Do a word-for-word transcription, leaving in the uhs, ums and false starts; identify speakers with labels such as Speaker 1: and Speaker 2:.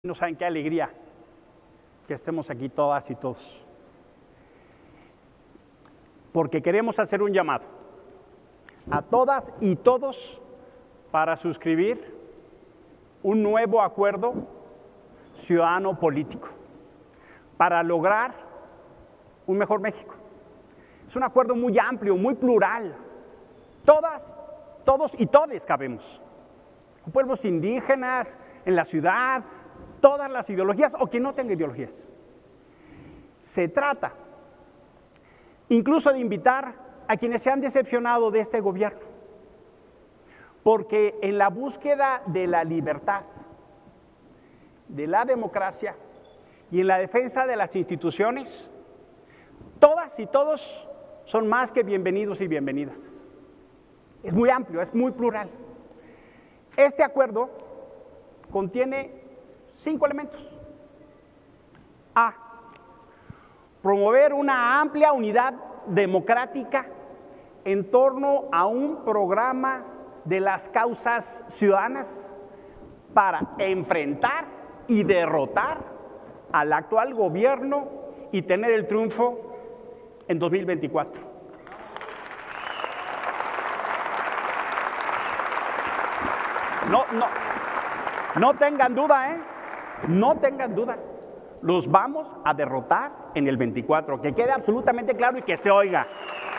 Speaker 1: No saben qué alegría que estemos aquí todas y todos, porque queremos hacer un llamado a todas y todos para suscribir un nuevo acuerdo ciudadano político para lograr un mejor México. Es un acuerdo muy amplio, muy plural. Todas, todos y todes cabemos. Pueblos indígenas en la ciudad, todas las ideologías o quien no tenga ideologías. Se trata incluso de invitar a quienes se han decepcionado de este gobierno, porque en la búsqueda de la libertad, de la democracia y en la defensa de las instituciones, todas y todos son más que bienvenidos y bienvenidas. Es muy amplio, es muy plural. Este acuerdo contiene cinco elementos. A. Promover una amplia unidad democrática en torno a un programa de las causas ciudadanas para enfrentar y derrotar al actual gobierno y tener el triunfo en dos mil veinticuatro. No, no, no tengan duda, ¿eh? No tengan duda, los vamos a derrotar en el veinticuatro, que quede absolutamente claro y que se oiga.